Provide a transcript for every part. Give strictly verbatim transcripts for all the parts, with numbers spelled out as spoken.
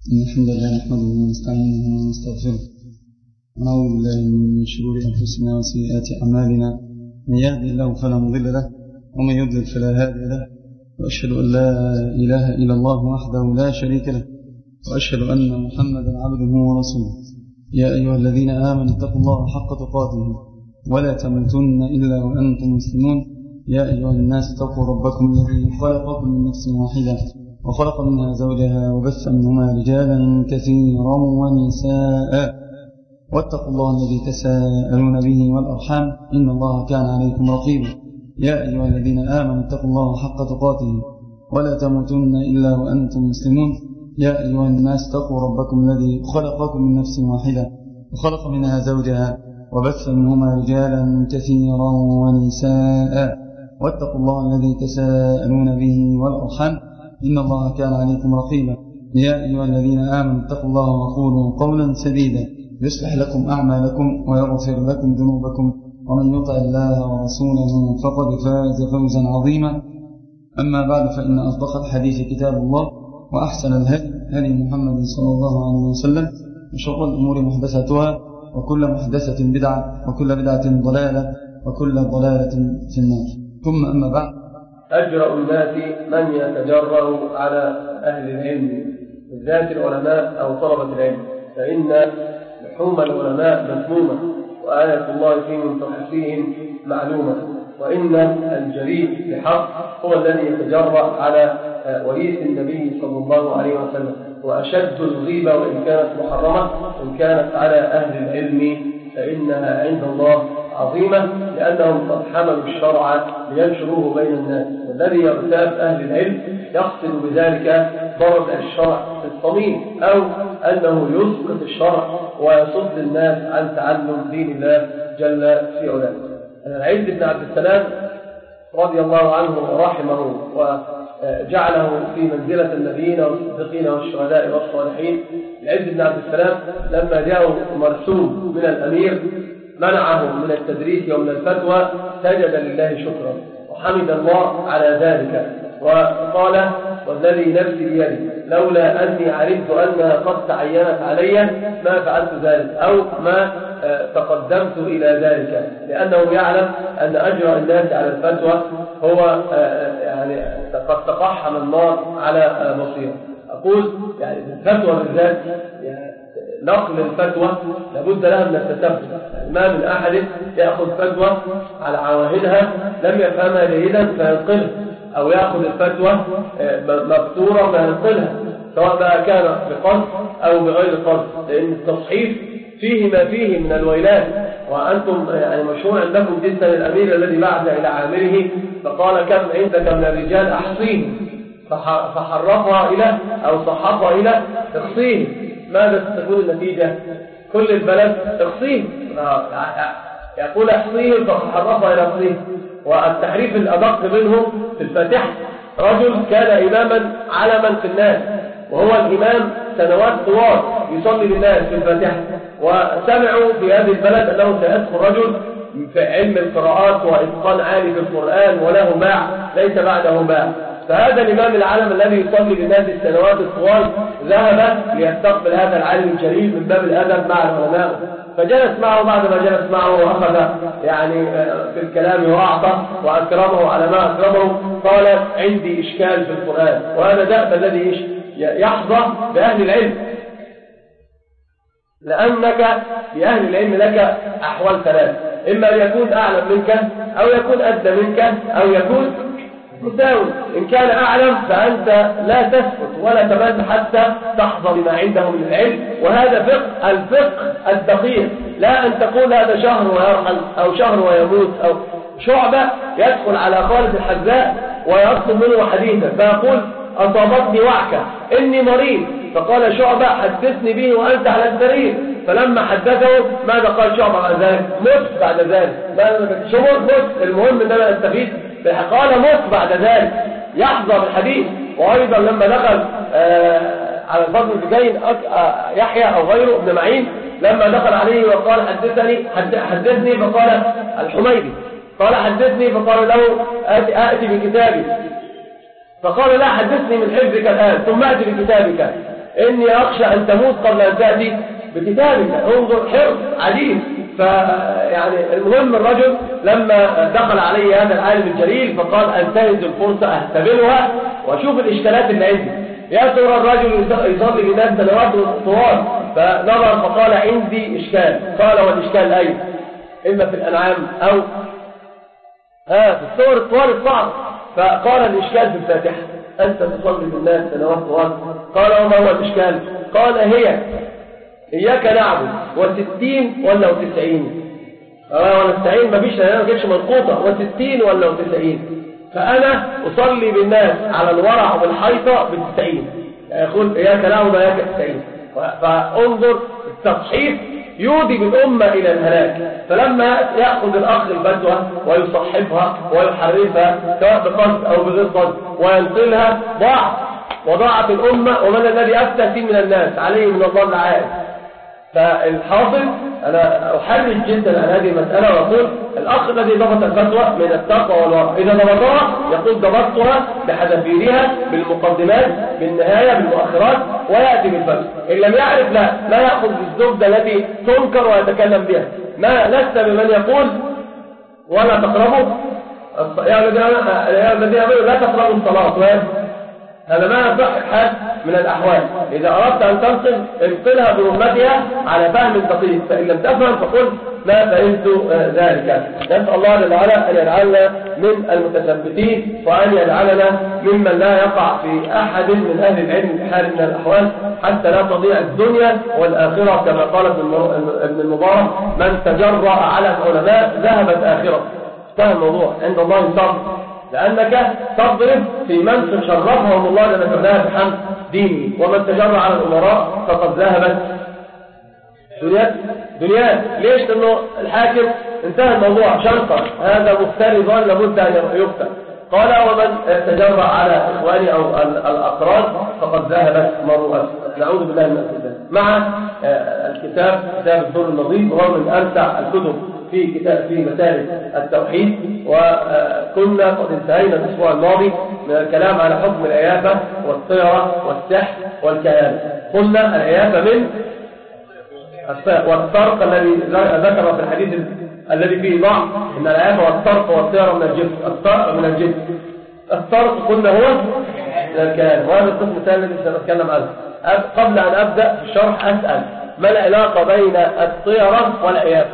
إن الحمد لله نحمده ونستعينه ونستغفره ونعوذ بالله من شرور أنفسنا وسيئات أعمالنا. من يهدي الله فلا مضل له ومن يضلل فلا هادي له، وأشهد أن لا إله إلا الله وحده لا شريك له، وأشهد أن محمدا عبده ورسوله. يا أيها الذين آمنوا اتقوا الله حق تقاته ولا تموتن إلا وأنتم مسلمون. يا أيها الناس اتقوا ربكم الذي خلقكم من نفس واحدة وخلق منها زوجها وبث منهما رجالا كثيرا ونساء، واتقوا الله الذي تساءلون به والأرحام إن الله كان عليكم رقيبا. يا أيها الذين آمنوا اتقوا الله حق تقاته ولا تموتن إلا وأنتم مسلمون. يا أيها الناس اتقوا ربكم الذي خلقكم من نفس واحدة وخلق منها زوجها وبث منهما رجالا كثيرا ونساء، واتقوا الله الذي تساءلون به والأرحام إن الله كان عليكم رقيبا. يا أيها الذين آمنوا اتقوا الله وقولوا قولا سديدا يصلح لكم أعمالكم ويغفر لكم ذنوبكم، ومن يطع الله ورسوله فقد فاز فوزا عظيما. أما بعد، فإن أصدق الحديث كتاب الله، وأحسن الهدي هدي محمد صلى الله عليه وسلم، وشر الأمور محدثاتها، وكل محدثة بدعة، وكل بدعة ضلالة، وكل ضلالة في النار. ثم أما بعد، أجرأ الناس من يتجرأ على أهل العلم، بالذات العلماء أو طلبة العلم، فإن لحوم العلماء مسمومة، وآية الله في منتصفهم معلومة. وإن الجريء بحق هو الذي يتجرأ على وليس النبي صلى الله عليه وسلم. وأشد الغيبة وإن كانت محرمة إن كانت على أهل العلم فإنها عند الله عظيمة، لأنهم قد حملوا الشرع لينشروه بين الناس. والذي يغتاب أهل العلم يقصد بذلك ضرب الشرع في الصميم، أو أنه يسقط الشرع ويصد الناس عن تعلم دين الله جل في علاه. العز بن عبد السلام رضي الله عنه ورحمه وجعله في منزلة النبيين والصديقين والشهداء والصالحين، العز بن عبد السلام لما جاءه مرسوم من الأمير منعه من التدريس ومن الفتوى، سجد لله شكرا وحمد الله على ذلك، وقال: والذي نفسي بيدي لولا أني علمت أنها قد تعينت علي ما فعلت ذلك أو ما تقدمت إلى ذلك، لأنه يعلم أن أجر الناس على الفتوى هو يعني قد تقحم النار على بصيرة. أقول يعني الفتوى بالذات، يعني نقل الفتوى لابد لها من التتبع. ما من أحد يأخذ فتوى على عواهنها لم يفهمها جيدا فينقلها، أو يأخذ الفتوى مبتورة فينقلها، سواء بقى كان بقصد أو بغير قصد، لأن التصحيف فيه ما فيه من الويلات. وأنتم يعني مشهور عندكم جدا الأمير الذي بعث إلى عامله فقال: كم عندك من الرجال أحصيه، فحرفها إلى أو صحفها إلى تقصيه. ماذا ستكون النتيجة؟ كل البلد تقصيه، يقول أحصيه فحرفها إلى تقصيه. والتحريف الأدق منه في الفاتحة، رجل كان إماما علما في الناس، وهو الإمام سنوات طوال يصلي للناس في الفاتحة، وسمعوا في هذه البلد أنه سيدخل رجل في علم القراءات وإتقان عالي في القرآن وله باع ليس بعده باع. فهذا الإمام العالم الذي يصلي للناس السنوات الطوال ذهب ليستقبل هذا العالم الجليل من باب الأدب مع العلماء، فجلس معه. بعد ما جلس معه وأخذ يعني في الكلام وأعطى وأكرمه على ما أكرمه، قال: عندي إشكال في القرآن. وهذا دأب الذي يحظى بأهل العلم، لأنك بأهل العلم لك أحوال ثلاث: إما أن يكون أعلم منك، أو يكون أدنى منك، أو يكون مساوي. إن كان أعلم فأنت لا تسكت ولا تمل حتى تحظى بما عنده من العلم، وهذا فقه الفقه الدقيق، لا أن تقول هذا شهر ويرحل أو شهر ويموت. أو شعبة يدخل على خالد الحذاء ويطلب منه حديثا فيقول: أصابتني وعكة إني مريض، فقال شعبة: حدثني به وأنت على السرير. فلما حدثه ماذا قال شعبة بعد ذلك؟ مت بعد ذلك. شو مت؟ المهم أن أنا أستفيد. قال: مت بعد ذلك، يحظى بالحديث. وأيضا لما دخل على الفضل الزكين يحيى أو غيره ابن معين، لما دخل عليه وقال: حدثني حدثني فقال الحميدي قال: حدثني، فقال له: آتي بكتابي. فقال: لا، حدثني من حفظك الآن ثم أتي بكتابك. إني أخشى أن تموت قبل أن تأتي بكتابك. انظر حرص عجيب. فيعني المهم الرجل لما دخل عليه هذا العالم الجليل فقال أنتهز الفرصة أهتبلها وأشوف الإشكالات اللي عندي. يا ترى الرجل يصلي بالناس سنوات طوال، فنظر فقال عندي إشكال. قال والإشكال أين؟ إما في الأنعام أو ها في الصور الطوال الصعب. فقال الإشكال في الفاتحة، أنت تصلي بالناس سنوات طوال. قال وما هو الإشكال؟ قال هي إياك نعبد وستين ولا وتسعين. اه ونستعين ما فيش، لأنها ما كانتش منقوطة، وستين ولا وتسعين. فأنا أصلي بالناس على الورع والحيطة بالتسعين، يعني يقول إياك نعبد وإياك تسعين. فانظر التصحيف يودي بالأمة إلى الهلاك. فلما يأخذ الأخ البدوة ويصحفها ويحرفها سواء بقصد أو بغير قصد وينقلها ضاع وضاعت الأمة. ومن الذي أفتى فيه من الناس عليه من الله العائد. فالحاصل أنا أحرج جدا على هذه المسألة وأقول الأخ الذي ضبط الفتوى من التقوى والورع، إذا ضبطها يقول ضبطتها بحذافيرها بالمقدمات بالنهاية بالمؤخرات ويأتي بالفتوى. إن لم يعرف لا لا يأخذ بالزبدة التي تنكر ويتكلم بها. ما لست بمن يقول ولا تقربوا يا الذين آمنوا لا تقربوا الصلاة. هذا ما يصح حال من الأحوال. إذا أردت أن تنقل انقلها برمتها على فهم دقيق، فإن لم تفهم فقل ما فهمت ذلك. نسأل الله جل وعلا أن يجعلنا من المتثبتين وأن يجعلنا ممن لا يقع في أحد من أهل العلم في حال من الأحوال حتى لا تضيع الدنيا والآخرة. كما قال ابن المبارك من تجرأ على العلماء ذهبت آخرة. انتهى الموضوع عند الله صبر، لأنك تضرب في من تشرفهم الله جل وعلا بحمد دينه. ومن تجرأ على الأمراء فقد ذهبت دنيا دنيا. ليش؟ لأنه الحاكم انتهى الموضوع شنطة هذا مفترضا لابد أن يقتل. قال ومن تجرأ على إخواني أو الأقران فقد ذهبت مروءته. نعوذ بالله من الفتن. مع الكتاب كتاب الدر النظيف وهو من أمتع الكتب في كتاب في مسائل التوحيد. وكنا قد انتهينا الأسبوع الماضي من الكلام على حكم العيافة والطيرة والسحر والكهانة. قلنا العيافة من والطرق الذي ذكر في الحديث الذي فيه ضعف ان العيافة والطرق والطيرة من الجسم. الطرق من الجسم، الطرق قلنا هو من الكهانة. وهذا القسم الثاني الذي سنتكلم عنه. قبل أن أبدأ في الشرح أسأل ما العلاقة بين الطيرة والعيافة؟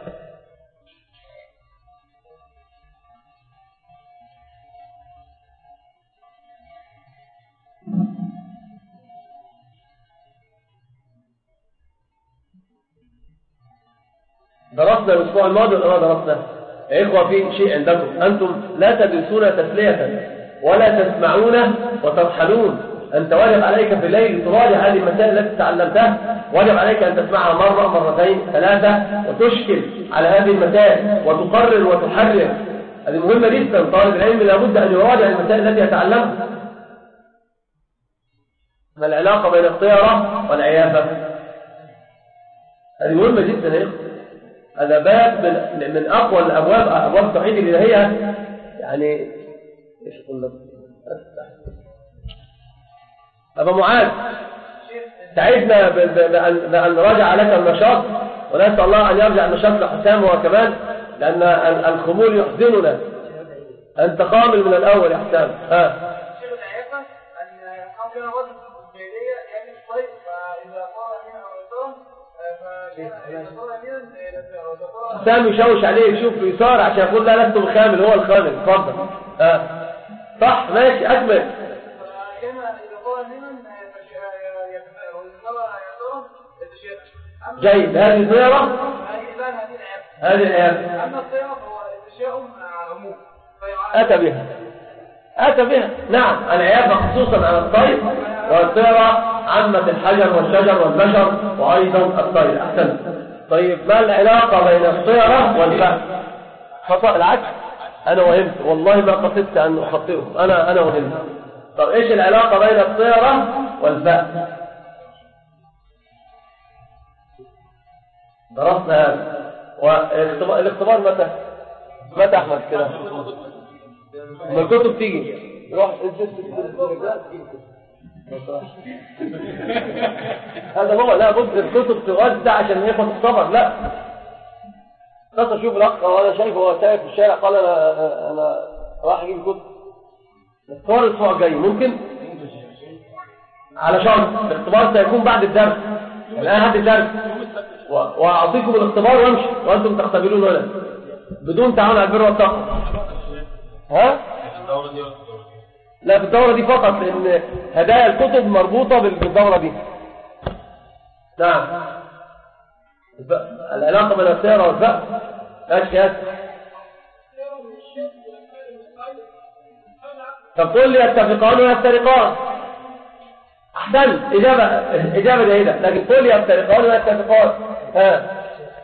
درسنا الأسبوع الماضي ولا ما درسنا؟ يا إخوة في شيء عندكم، أنتم لا تدرسون تسلية ولا تسمعون وترحلون. أنت واجب عليك في الليل تراجع هذه المسائل التي تعلمتها. واجب عليك أن تسمعها مرة مرتين ثلاثة وتشكل على هذه المسائل وتقرر وتحرر. هذه مهمة جدا. طالب العلم لابد أن يراجع المسائل التي يتعلمها. ما العلاقة بين الطيرة والعيافة؟ هذه مهمة جدا يا إخوة. هذا باب من, من أقوى الأبواب أبواب التوحيد الإلهية. يعني إيش أقول لك؟ أبا معاذ سعدنا بأن رجع لك النشاط، ونسأل الله أن يرجع النشاط لحسام هو كمان، لأن الخمول يحزننا. أنت قامل من الأول يا حسام. ها حسام يشوش عليه يشوف يسار عشان يقول لا لست بخامل هو الخامل. اتفضل. ها صح ماشي أكمل. جيد. هذه طيرة هذه العيافة. أما الطيرة هو التشاؤم عموم أتى بها أتى بها نعم. العيافة خصوصا على الطير، والطيرة عامة الحجر والشجر والبشر وأيضا الطير. أحسن. طيب ما العلاقة بين الطيرة والفهم؟ خطأ العكس. أنا وهمت والله ما قصدت أن أخطئه. أنا أنا وهمت. طب إيش العلاقة بين الطيرة والفهم؟ درسنا هذا. والاختبار متى؟ متى أحمد كده؟ ما الكتب تيجي روح هذا هو لا بد الكتب توزع عشان ياخد الصبر. لا بس اشوف الاخ وانا شايفه هو سايق في الشارع قال انا انا راح اجيب كتب اختار الاسبوع الجاي ممكن على شرط الاختبار سيكون بعد الدرس الان هذا الدرس واعطيكم الاختبار وامشي وانتم تختبرون ولا بدون تعاون على البر والتقوى. ها لا في الدورة دي فقط لأن هدايا الكتب مربوطة بالدورة دي. نعم العلاقة بين السيارة والفأس ماشي يا طب قول لي يتفقان ويفترقان أحسن إجابة إجابة جيدة لكن قول لي يفترقان ويتفقان. ها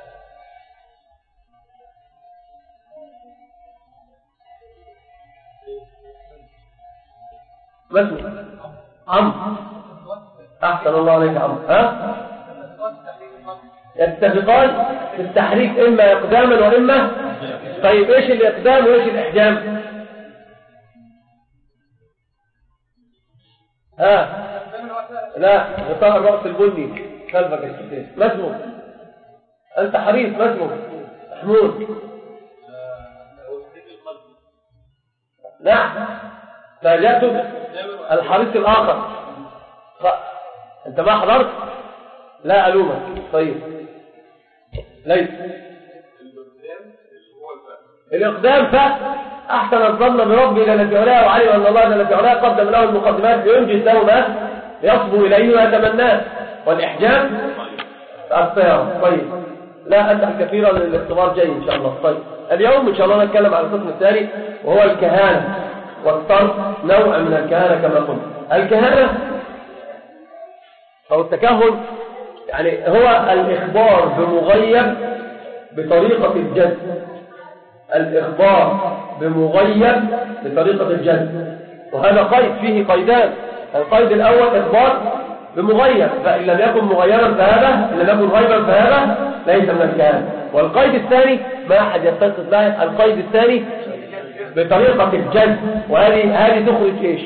مثل عمرو أحسن الله عليك عمرو. ها يتفقان في التحريك إما إقداما وإما طيب إيش الإقدام وإيش الإحجام؟ ها لا غطاء الرأس البني خلفك الكتاب ما اسمه أنت حريص ما اسمه محمود نعم فاجأت الحريص الآخر ف... أنت ما حضرت لا ألومك. طيب ليس الإقدام فأحسن الظن بربي جل في علاه وعلم أن الله جل في علاه قدم له المقدمات لينجز له ما يصبو إليه ويتمناه. والإحجام الطيران. طيب لا أنت كثيرا للاختبار جاي إن شاء الله. طيب اليوم إن شاء الله نتكلم على القسم الثاني وهو الكهانة والصرف نوع من الكهانة كما قلت. الكهانة أو التكهن يعني هو الإخبار بمغيب بطريقة الجذب. الإخبار بمغيب بطريقة الجذب وهذا قيد فيه قيدان. القيد الأول إخبار بمغيب فإن لم يكن مغيبا فهذا إن لم يكن غيبا فهذا ليس من الكهانة. والقيد الثاني ما أحد يتفق معه القيد الثاني بطريقة الجذب وهذه هذه تخرج ايش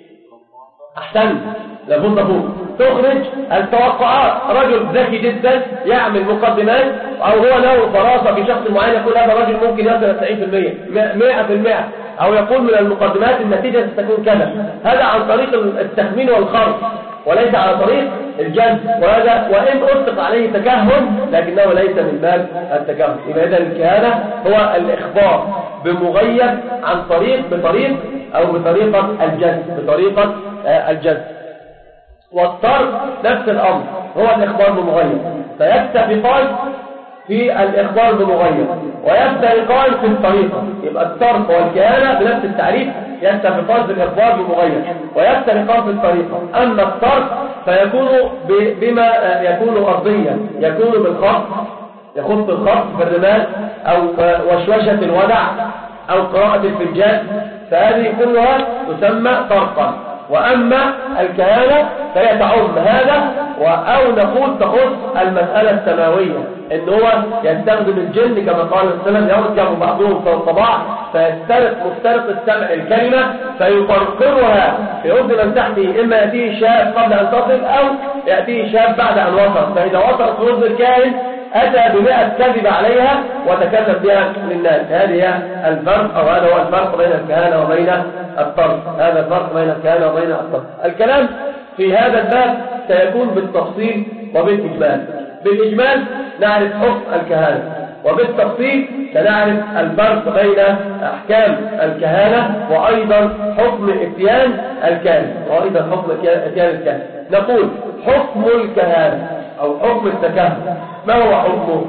احسن لابد فوق تخرج التوقعات. رجل ذكي جدا يعمل مقدمات او هو له فراسة في شخص معين يقول هذا الرجل ممكن يصل تسعين بالمئة مئة بالمئة او يقول من المقدمات النتيجة ستكون كذا. هذا عن طريق التخمين والخرط وليس على طريق الجذب. وهذا وإن أطلق عليه تكهن لكنه ليس من باب التكهن. إذا الكهانة هو الإخبار بمغيب عن طريق بطريق أو بطريقة الجذب بطريقة الجذب. والطرد نفس الأمر هو الإخبار بمغيب فيتفقان في الإخبار بمغيب ويفترقان في الطريقة. يبقى الطرد والكهانة بنفس التعريف يتفقان في الإخبار بمغيب ويفترقان في الطريقة. أما الطرد فيكون بما يكون أرضيا يكون بالخط يخط الخط في الرمال أو وشوشة الودع أو قراءة الفنجان فهذه كلها تسمى طرقا. وأما الكهانة فهي تعم هذا أو نقول تخص المسألة السماوية إن هو يستخدم الجن كما قال السلام يرجع بعضهم فوق بعض فيسترق مسترق السمع الكلمة فيقرقرها في أذن من تحته إما يأتيه شاب قبل أن تصل أو يأتيه شاب بعد أن وصل. فإذا وصل في أذن الكاهن أتى بمئة كذب عليها وتكلم بها للناس. هذه الفرق أو هذا هو الفرق بين الكهانة وبين الطرد. هذا الفرق بين الكهانة وبين الطرد. الكلام في هذا الباب سيكون بالتفصيل وبالإجمال. بالإجمال نعرف حكم الكهانة وبالتفصيل سنعرف الفرق بين أحكام الكهانة وأيضا حكم إتيان الكاهن وأيضا حكم إتيان الكاهن. نقول حكم الكهانة أو حكم التكهن ما هو حكمه؟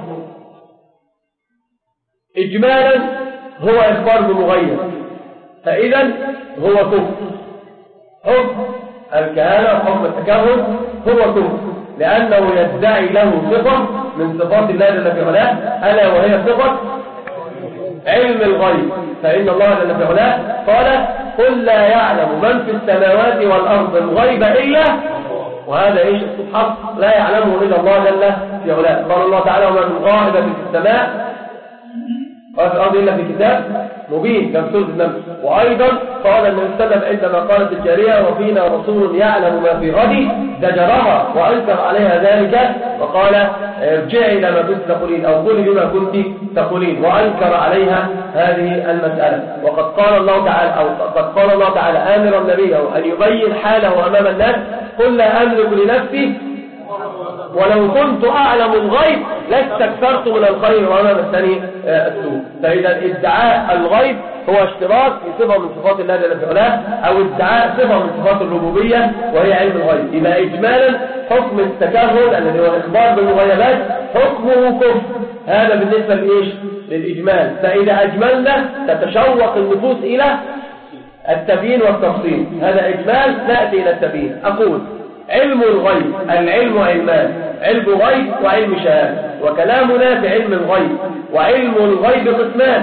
إجمالا هو إخبار بمغيب فإذا هو كفر. حكم الكهانة حكم التكهن هو كفر لأنه يدعي له صفة من صفات الله جل في علاه ألا وهي صفة علم الغيب. فإن الله جل في علاه قال قل لا يعلم من في السماوات والأرض الغيب إلا وهذا إيش الحق لا يعلمه إلا الله جل في علاه. قال الله تعالى وما من غائبة في السماء وفي الأرض إلا في كتاب مبين كان سورة النمل. وأيضا قال النبي صلى الله عليه وسلم عندما قالت الجارية وفينا رسول يعلم ما في غد زجرها وأنكر عليها ذلك وقال ارجعي إلى ما كنت تقولين أو قولي بما كنت تقولين، وأنكر عليها هذه المسألة. وقد قال الله تعالى أو قد قال الله تعالى آمرا نبيه أن يبين حاله أمام الناس قل لا أملك لنفسي ولو كنت أعلم الغيب لاستكثرت من الخير وما مسني السوء. فإذا ادعاء الغيب هو اشتراك في صفة من صفات الله جل في علاه أو ادعاء صفة من صفات الربوبية وهي علم الغيب. يبقى إجمالا حكم التكهن الذي هو الإخبار بالمغيبات حكمه كفر. هذا بالنسبة لإيش؟ للإجمال. فإذا أجملنا تتشوق النفوس إلى التبيين والتفصيل. هذا إجمال. نأتي إلى التبيين. أقول علم الغيب، العلم علمان، علم غيب وعلم شهادة. وكلامنا في علم الغيب. وعلم الغيب قسمان: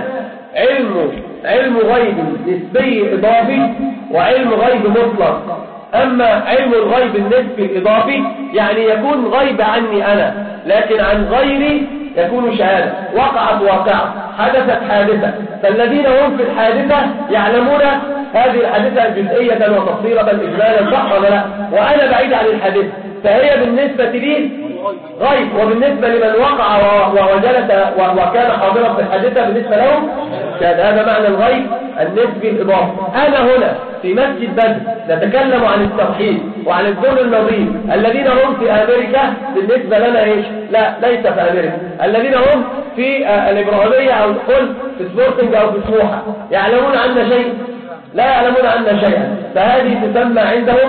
علم علم غيب نسبي إضافي وعلم غيب مطلق. أما علم الغيب النسبي الإضافي يعني يكون غيب عني أنا لكن عن غيري يكون شهادة. وقعت واقعة، حدثت حادثة، فالذين هم في الحادثة يعلمون هذه الحادثة جزئية وتفصيلة إجمالا، صح ولا لا؟ وأنا بعيد عن الحادثة، فهي بالنسبة لي غيب. وبالنسبة لمن وقع وجلس وكان حاضرا في الحادثة بالنسبة لهم شهادة. هذا معنى الغيب النسبي الإضافي. أنا هنا في مسجد بدر نتكلم عن التوحيد وعن الدول النظيف. الذين هم في أمريكا بالنسبة لنا إيش؟ لا، ليس في أمريكا. الذين هم في الإبراهيمية أو الحل في سبورتنج أو في سموحة يعلمون عنا شيء؟ لا يعلمون عنا شيئا. فهذه تسمى عندهم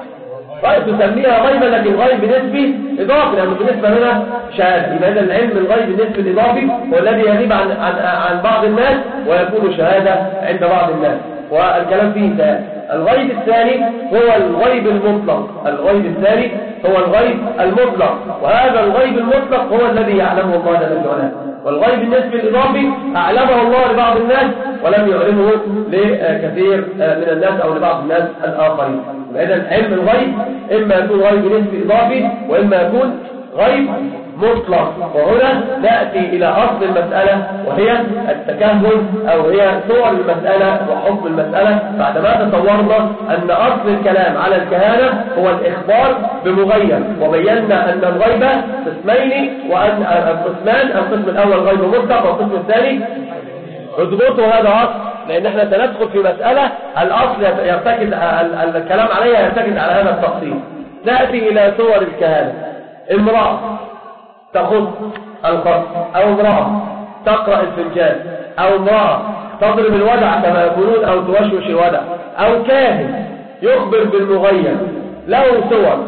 غيب، تسميها غيبا لكن غيب نسبي إضافي لأنه بالنسبة لنا شهادة. يبقى إذا العلم الغيب النسبي الإضافي هو الذي يغيب عن, عن, عن بعض الناس ويكون شهادة عند بعض الناس، والكلام فيه ده. الغيب الثاني هو الغيب المطلق. الغيب الثاني هو الغيب المطلق، وهذا الغيب المطلق هو الذي يعلمه الله جل وعلا. والغيب النسبي الإضافي أعلمه الله لبعض الناس ولم يعلمه لكثير من الناس أو لبعض الناس الآخرين. إذن علم الغيب إما يكون غيب نسبي إضافي وإما يكون غيب مطلق. وهنا نأتي إلى أصل المسألة وهي التكهن أو هي صور المسألة وحكم المسألة بعدما تصورنا أن أصل الكلام على الكهانة هو الإخبار بمغيب، وبينا أن الغيب قسمين وأن القسمان القسم الأول غيب مطلق والقسم الثاني اضبطوا هذا أصل، لأن احنا سندخل في مسألة الأصل يرتكز الكلام عليها يرتكز على هذا التفصيل. نأتي إلى صور الكهانة: امرأة تخط الخط، أو امرأة تقرأ الفنجان، أو امرأة تضرب الودع كما يقولون أو توشوش الودع، أو كاهن يخبر بالمغيب. له صور،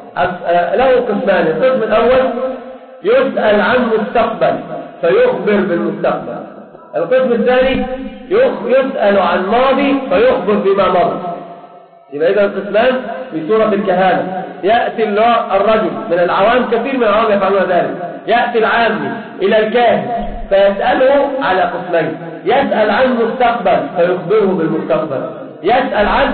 له قسمان: القسم الأول يسأل عن مستقبل فيخبر بالمستقبل. القسم الثاني يسأل عن ماضي فيخبر بما مضى. يبقى إذا القسمان في سورة الكهانة. يأتي الرجل من العوام، كثير من العوام يفعلون ذلك، يأتي العامي إلى الكاهن فيسأله على قسمين: يسأل عن مستقبل فيخبره بالمستقبل، يسأل عن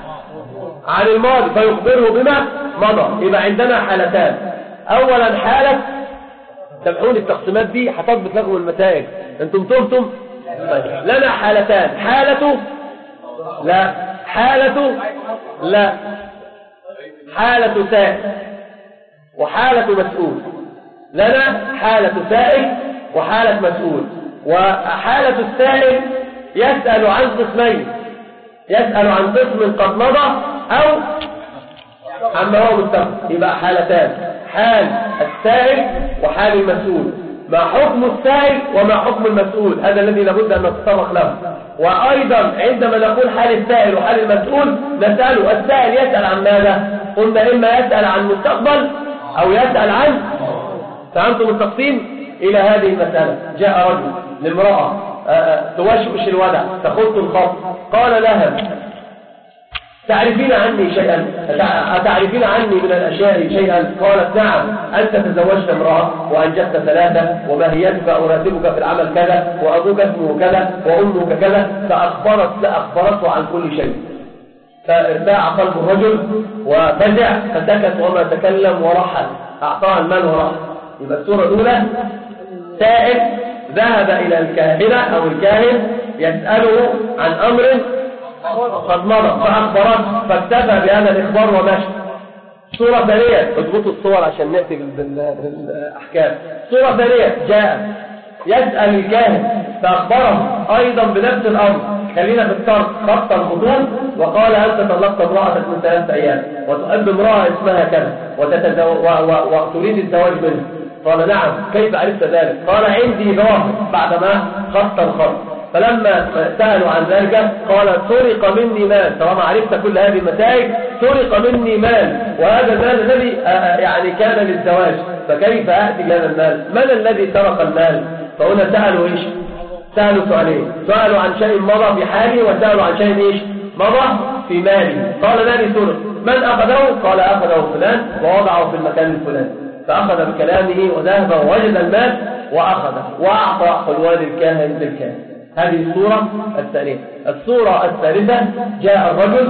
عن الماضي فيخبره بما مضى. يبقى عندنا حالتان. أولا حالة، تابعون التقسيمات دي هتضبط لكم المسائل، انتم تهتم. طيب. لنا حالتان: حالة لا، حالة لا، حالة سائل وحالة مسؤول. لنا حالة سائل وحالة مسؤول. وحالة السائل يسأل عن قسمين: يسأل عن قسم قد مضى أو عما هو مستقبل. يبقى حالتان: حال السائل وحال المسؤول. ما حكم السائل وما حكم المسؤول؟ هذا الذي لابد أن نتطرق له. وأيضا عندما نقول حال السائل وحال المسؤول نسأله: السائل يسأل عن ماذا؟ قلنا إما يسأل عن مستقبل أو يسأل عن. فهمتم التقسيم؟ إلى هذه المسألة جاء رجل لامرأة توشوش الودع تخط الخط، قال لها: تعرفين عني شيئا؟ أتعرفين عني من الأشياء شيئا؟ قالت: نعم، أنت تزوجت امرأة وأنجبت ثلاثة ومهيتك أراتبك في العمل كذا وأبوك اسمه كذا وأمك كذا. فأخبرت فأخبرته عن كل شيء. فارتاع قلب الرجل وفزع فسكت وما تكلم ورحل، أعطاها المال ورحل. يبقى السورة الأولى سائل ذهب إلى الكاهنة أو الكاهن يسأله عن أمر قد مضى فأخبرته فاكتفى بهذا الإخبار ومشى. صورة ثانية، اضبطوا الصور عشان نأتي بالأحكام. صورة ثانية، جاء يسأل الكاهن فأخبره أيضا بنفس الأمر، خلينا في الطرق خط الخطوط، وقال أنت طلقت امرأتك من ثلاثة أيام وتحب امرأة اسمها كذا وتريد الزواج منها. قال نعم، كيف عرفت ذلك؟ قال عندي ظاهر بعدما خط الخط. فلما سألوا عن ذلك قال سرق مني مال، طالما عرفت كل هذه المسائل سرق مني مال، وهذا المال الذي يعني كان للزواج، فكيف أأتي هذا المال؟ من الذي سرق المال؟ فهنا سألوا إيش؟ سألوا سؤالين، سألوا عن شيء مضى في حالي وسألوا عن شيء إيش؟ مضى في مالي. قال مالي سرق، من أخذه؟ قال أخذه فلان ووضعه في المكان الفلاني. فأخذ بكلامه وذهب ووجد المال وأخذه وأعطى حلوان الكاهن للكاهن. هذه الصورة الثانية. الصورة الثالثة، جاء الرجل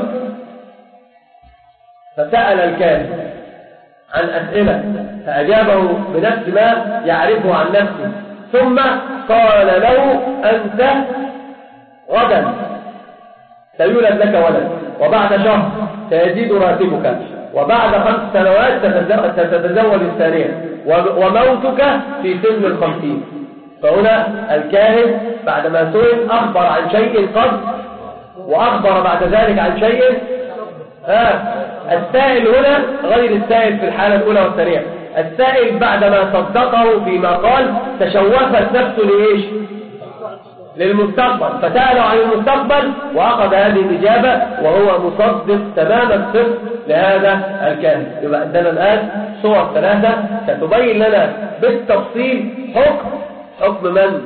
فسأل الكاهن عن أسئلة فأجابه بنفس ما يعرفه عن نفسه، ثم قال له أنت غدا سيولد لك ولد، وبعد شهر سيزيد راتبك، وبعد خمس سنوات ستتزوج الثانية، وموتك في سن الخمسين. فهنا الكاهن بعدما سئل أخبر عن شيء قبل وأخبر بعد ذلك عن شيء آه. السائل هنا غير السائل في الحالة الأولى والثانية. السائل بعدما صدقه فيما قال تشوفت نفسه لإيش؟ للمستقبل، فسأله عن المستقبل وأخذ هذه الإجابة وهو مصدق تمام الصدق لهذا الكاهن. يبقى عندنا الآن صور ثلاثة ستبين لنا بالتفصيل حكم حكم من؟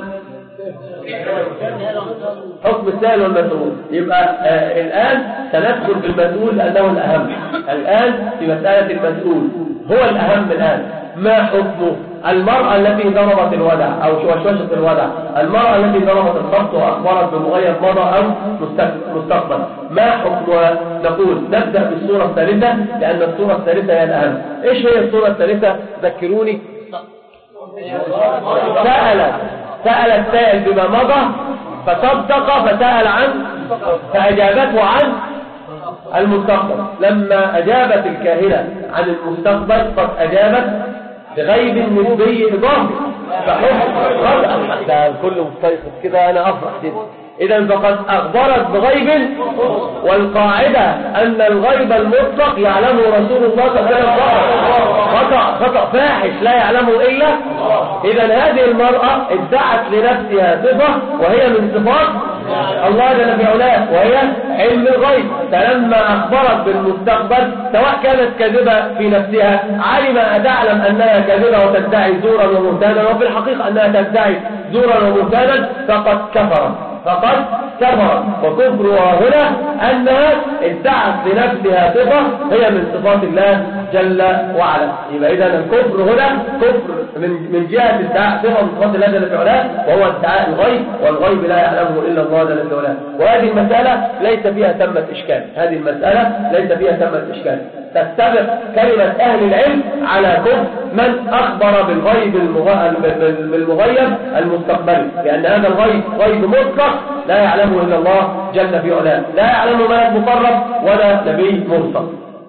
حكم السائل والمسؤول. يبقى آه الآن سندخل في المسؤول لأنه الأهم. الآن في مسألة المسؤول هو الأهم الآن. ما حكمه؟ المرأة التي ضربت الودع أو وشوشت الودع، المرأة التي ضربت الخط وأخبرت بمغيب مضى أو مستقبل، ما حكمها؟ نقول نبدأ بالصورة الثالثة لأن الصورة الثالثة هي الأهم. إيش هي الصورة الثالثة؟ ذكروني. سأل سأل السائل بما مضى فصدق فسأل عن فأجابته عن المستقبل. لما أجابت الكاهنة عن المستقبل قد أجابت بغيب نسبي إضافي فحكم حتى الكل مستيقظ كده أنا أفرح جدا. إذا فقد أخبرت بغيب، والقاعدة أن الغيب المطلق يعلمه رسول الله صلى الله عليه وسلم، خطأ خطأ فاحش لا يعلمه إلا. إذا هذه المرأة ادعت لنفسها صفة وهي من صفات الله جل في علاه وهي علم الغيب. فلما أخبرت بالمستقبل سواء كانت كاذبة في نفسها، علم تعلم أنها كاذبة وتدعي زورا ومهتانا، وفي الحقيقة أنها تدعي زورا ومهتانا، فقد كفرت فقد كفرت. وكفرها هنا أنها ادعت لنفسها صفة هي من صفات الله جل وعلا. يبقى إذا الكفر هنا كفر من من جهة ادعاء صفة من صفات الله جل وعلا، وهو ادعاء الغيب، والغيب لا يعلمه إلا الله جل وعلا. وهذه المسألة ليس فيها ثمة إشكال، هذه المسألة ليس فيها ثمة إشكال. تستبق كلمة أهل العلم على كفر من أخبر بالغيب بالمغيب المستقبلي، لأن هذا الغيب غيب مطلق لا يعلمه إلا الله جل في علاه، لا يعلمه ملك مقرب ولا نبي مرسل.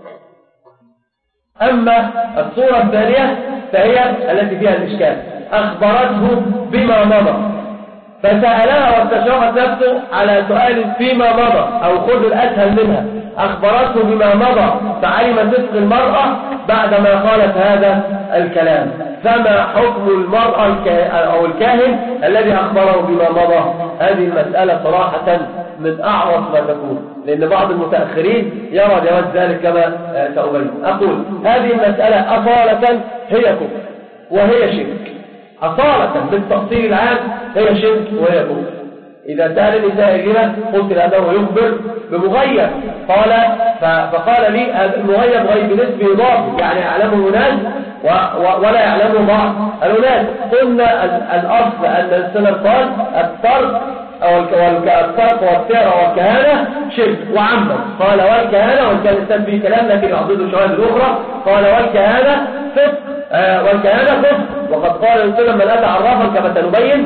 أما الصورة الثانية فهي التي فيها الإشكال. أخبرته بما مضى فسألها واستشرفت نفسه على سؤال فيما مضى، أو خذ الأسهل منها. أخبرته بما مضى فعلم صدق المرأة بعدما قالت هذا الكلام، فما حكم المرأة أو الكاهن الذي أخبره بما مضى؟ هذه المسألة صراحة من أعرف ما تكون، لأن بعض المتأخرين يرى جواز ذلك كما سأبين. أقول هذه المسألة أصالة هي كفر وهي شرك، أصالة بالتفصيل العام هي شرك وهي كفر. إذا سألني سائل هنا قلت لأنه يخبر بمغيب، قال فقال لي المغيب غيب نسبي إضافي، يعني يعلمه ناس ولا يعلمه بعض الناس. قلنا الأصل أن السلف قال الطرق أو الطرق والسيرة والكهانة شرك وعمل، قال والكهانة، وإن كان الإنسان فيه كلام لكن يعضده الشواهد الأخرى، قال والكهانة فسق آه والكهانة كفر. وقد قال السلف من أتى عرافا كما سنبين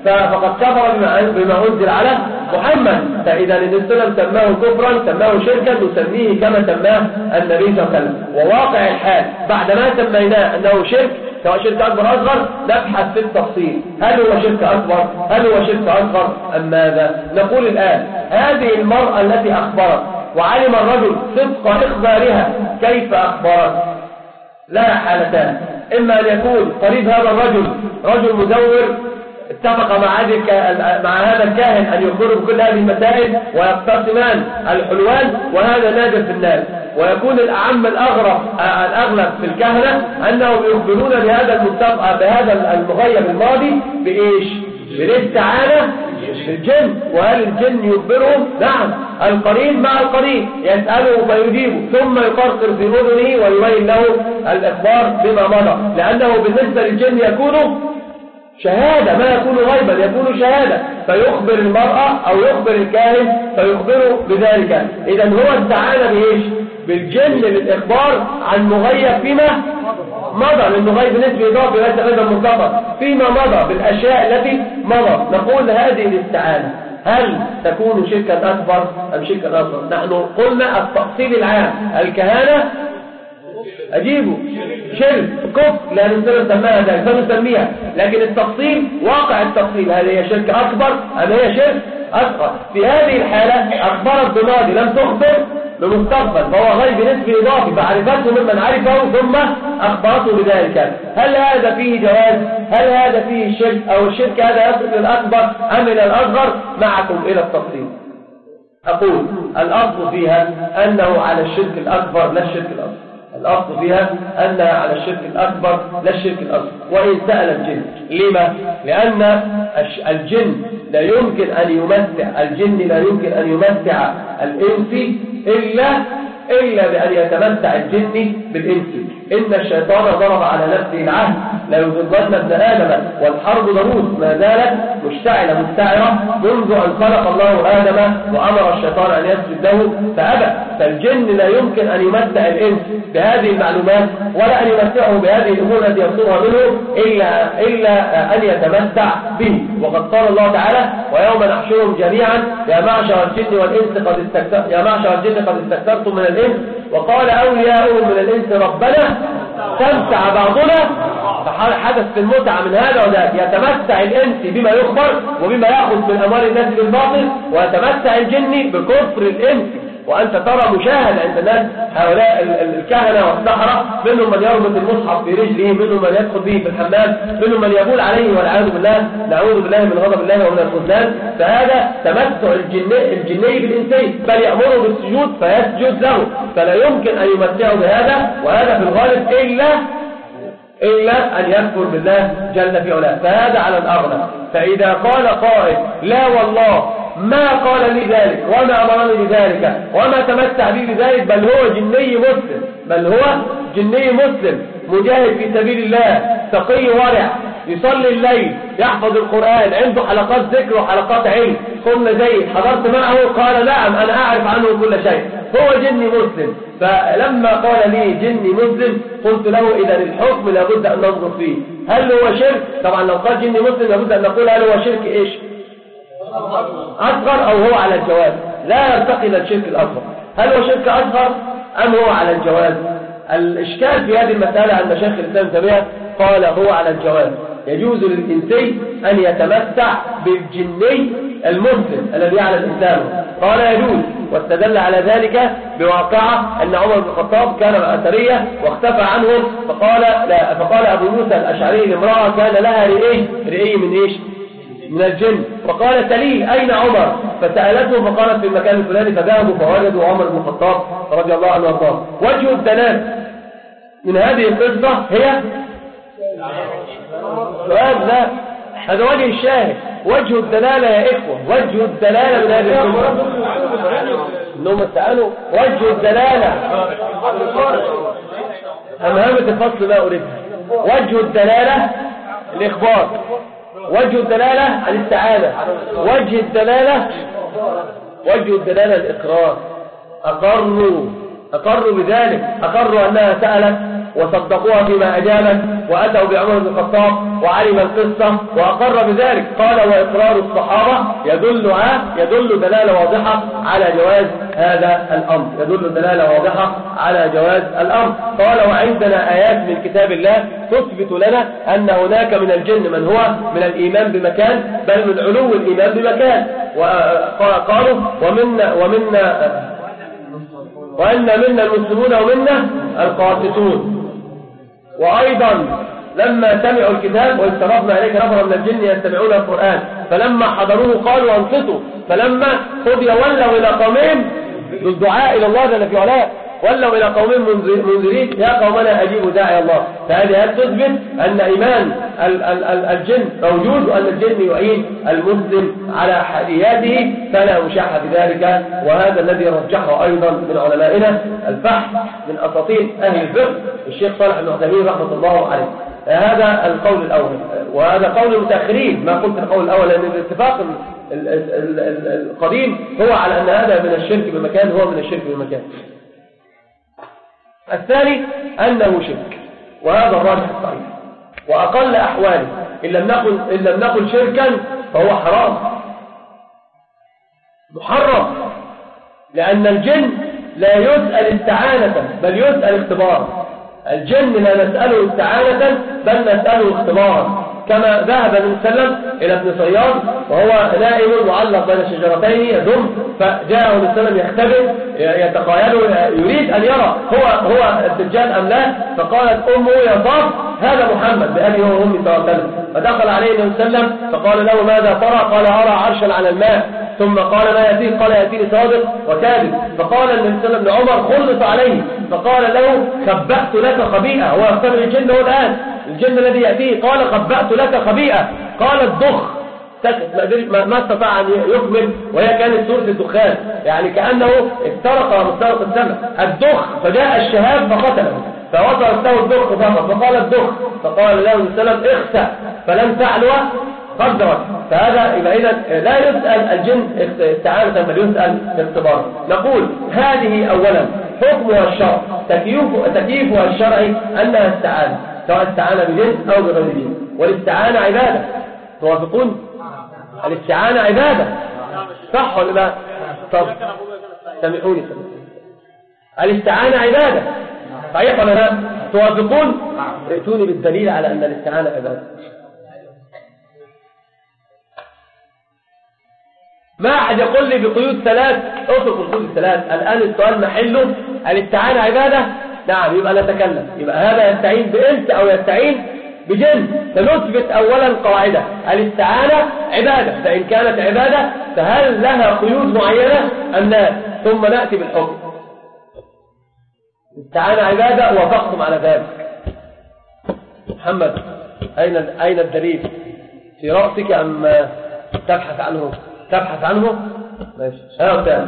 فقد كفر بما أنزل على محمد. فإذا النبي صلى الله عليه وسلم سماه كفرا سماه شركا نسميه كما سماه النبي صلى الله عليه وسلم. وواقع الحال بعدما سميناه أنه شرك سواء شرك أكبر أصغر نبحث في التفصيل، هل هو شرك أكبر هل هو شرك أصغر أم ماذا؟ نقول الآن هذه المرأة التي أخبرت وعلم الرجل صدق إخبارها كيف أخبرت؟ لا حالتان، إما أن يكون قريب هذا الرجل رجل مزور اتفق مع مع هذا الكاهن أن يخبره بكل هذه المسائل ويقتسمان الحلوان، وهذا نادر في الناس. ويكون الأعم الأغرب الأغلب في الكهنة أنهم يخبرون بهذا المتفق بهذا المغيب الماضي بإيش؟ بالاستعانة بالجن. وهل الجن يخبرهم؟ نعم، القرين مع القرين يسأله فيجيبه ثم يقرقر في أذنه ويبين له الإخبار بما مضى، لأنه بالنسبة للجن يكون شهادة ما يكون غيبا يكون شهادة، فيخبر المرأة أو يخبر الكاهن فيخبره بذلك. إذا هو استعان بإيش؟ بالجن للإخبار عن مغيب فيما مضى، للمغيب بالنسبة إضافة ليس غيبا مطلقا فيما مضى بالأشياء التي مضى. نقول هذه الاستعانة هل تكون شركا أكبر أم شركا أصغر؟ نحن قلنا التفصيل العام الكهانة أجيبه شرك كفر لا نسمى سماها ذلك فنسميها، لكن التفصيل واقع التفصيل هل هي شرك أكبر أم هي شرك أصغر؟ في هذه الحالة أخبرت بماضي لم تخبر بمستقبل فهو غيب نسبي إضافي فعرفته ممن عرفه ثم أخبرته بذلك. هل هذا فيه جواز؟ هل هذا فيه شرك أو الشرك هذا يصل للأكبر أم إلى الأصغر؟ معكم إلى التفصيل. أقول الأصل فيها أنه على الشرك الأكبر لا الشرك الأصغر. الأصل فيها أنها على الشرك الأكبر لا الشرك الأصغر. وإن سأل الجن لما؟ لأن الجن لا يمكن أن يمتع الجن لا يمكن أن يمتع الإنس إلا إلا بأن يتمتع الجن بالإنس. إن الشيطان ضرب على نفسه العهد لا يضرن ابن آدم والحرب ضروس ما زالت مشتعلة مستعرة منذ أن خلق الله آدم وأمر الشيطان أن يسجد له فأبى. فالجن لا يمكن أن يمتع الإنس بهذه المعلومات ولا أن يمتعه بهذه الأمور التي يصدرها منه إلا, إلا أن يتمتع به. وقد قال الله تعالى ويوم نحشرهم جميعا يا معشر الجن والإنس قد استكثرتم يا معشر الجن قد استكثرتم من الإنس وقال أولياؤهم من الإنس ربنا تمتع بعضنا. فحدث في المتعة من هذا وذاك يتمتع الإنس بما يخبر وبما يأخذ من أموال الناس بالباطل ويتمتع الجن بكفر الإنس. وأنت ترى مشاهد عند الناس هؤلاء الكهنة والسحرة منهم من يربط المصحف في رجله منهم من يدخل به في الحمام منهم من يقول عليه والعياذ بالله نعوذ بالله من غضب الله ومن الخذلان. فهذا تمتع الجني, الجني بالإنسي بل يأمره بالسجود فيسجد له فلا يمكن أن يمتعه بهذا وهذا في الغالب إلا إلا أن يكفر بالله جل في علاه. فهذا على الأغلب. فإذا قال قائل لا والله ما قال لي ذلك وما أمرني بذلك وما تمتع بي بذلك بل هو جني مسلم بل هو جني مسلم مجاهد في سبيل الله تقي ورع يصلي الليل يحفظ القرآن عنده حلقات ذكر وحلقات علم قلنا زيد حضرت معه قال نعم أنا أعرف عنه كل شيء هو جني مسلم. فلما قال لي جني مسلم قلت له إذا الحكم لابد أن ننظر فيه هل هو شرك؟ طبعا لو قال جني مسلم لابد أن نقول هل هو شرك إيش أصغر أو هو على الجواز. لا يرتقي إلى الشرك الأصغر. هل هو شرك أصغر أم هو على الجواز؟ الإشكال في هذه المسألة عند شيخ الإسلام تبعه قال هو على الجواز. يجوز للإنسي أن يتمتع بالجني المسلم الذي يعلم الإسلام قال يجوز. واستدل على ذلك بواقعة أن عمر بن الخطاب كان مع أثرية واختفى عنهم فقال, لا فقال أبو موسى الأشعري لامرأة كان لها رئي رئي من إيش من الجن فقال تلي أين عمر فسألته فقالت في المكان الفلاني فذهبوا فوجدوا عمر بن الخطاب رضي الله عنه وارضاه. وجه الدلالة من هذه القصة هي سؤال لا هذا وجه الشاهد. وجه الدلالة يا إخوة وجه الدلالة من هذه القصة إنهم استعانوا وجه الدلالة أمهمة الفصل لا أريدها. وجه الدلالة الإخبار وجه الدلالة الاستعانة وجه الدلالة وجه الدلالة الإقرار. أقروا أقروا بذلك أقروا أنها سألت وصدقوها فيما أجابت وأتوا بعمر بن الخطاب وعلم القصة وأقر بذلك. قال وإقرار الصحابة يدل يدل دلالة واضحة على جواز هذا الأمر، يدل دلالة واضحة على جواز الأمر. قال وعندنا آيات من كتاب الله تثبت لنا أن هناك من الجن من هو من الإيمان بمكان بل من علو الإيمان بمكان. وقالوا ومنا ومنا وأن منا المسلمون ومنا القاسطون. وأيضا لما سمعوا الكتاب وإذ صرفنا إليك نفرا من الجن يستمعون القرآن فلما حضروه قالوا أنصتوا فلما قضي ولوا إلى قومهم بالدعاء إلى الله جل في علاه ولوا إلى قومهم منذرين يا قومنا أجيبوا داعي الله. فهذه تثبت أن إيمان الجن موجود وأن الجن يعين المسلم على حالياته فلا مشاحة في ذلك. وهذا الذي رجحه أيضا من علمائنا الفحم من أساطين أهل الفقه الشيخ صالح بن عثيمين رحمة الله عليه. هذا القول الأول وهذا قول المتأخرين، ما قلت القول الأول لأن الاتفاق القديم هو على أن هذا من الشرك بمكان هو من الشرك بمكان. الثاني أنه شرك وهذا الراجح الصحيح وأقل أحواله إن لم نقل, إن لم نقل شركا فهو حرام محرم، لأن الجن لا يسأل استعانة بل يسأل اختبارا. الجن لا نسأله استعانة بل نسأله اختبارا، كما ذهب النبي صلى الله عليه وسلم إلى ابن صياد وهو نائم معلق بين شجرتين يدم فجاءه النبي صلى الله عليه وسلم يختبر يتخيله يريد أن يرى هو هو الدجال أم لا. فقالت أمه يا صاف هذا محمد بأبي هو أمي صلى الله عليه وسلم. فدخل عليه النبي صلى الله عليه وسلم فقال له ماذا ترى؟ قال أرى عرشا على الماء. ثم قال ما يأتيه؟ قال يأتيني صادق وكاذب. فقال النبي صلى الله عليه وسلم لعمر خلص عليه فقال له خبأت لك خبيئة. هو يختبر الجن هو الآن الجن الذي يأتيه قال خبأت لك خبيئة. قال الضخ ما استطاع أن يكمل وهي كانت سورة الدخان يعني كأنه افترق مسترق السمع الدخ فجاء الشهاب فقتله فوصلت له الدخ فقط فقال الدخ فقال له النبي صلى الله عليه وسلم اخسأ فلن تعلو قدرت. فهذا يبقى إذا لا يسأل الجن استعانة بل يسأل اختبارا. نقول هذه أولا حكمها الشرع تكييفها الشرعي أنها استعانة سواء استعانة بجن أو بغير جن والاستعانة عبادة. توافقون؟ الاستعانة عبادة صح ولا لا؟ طب سمعوني الاستعانة عبادة صحيح ولا لا؟ توافقون؟ ائتوني بالدليل على أن الاستعانة عبادة. ما أحد يقول لي بقيود ثلاث اترك القيود الثلاث. الآن السؤال محله الاستعانة عبادة. نعم يبقى نتكلم يبقى هذا يستعين بإنس أو يستعين بجن. فنثبت أولا قاعدة الاستعانة عبادة فإن كانت عبادة فهل لها قيود معينة أم لا؟ ثم نأتي بالحكم. الاستعانة عبادة وافقتم على ذلك. محمد أين أين الدليل؟ في رأسك أم تبحث عنه؟ تبحث عنه؟ ماشي. ها أستاذ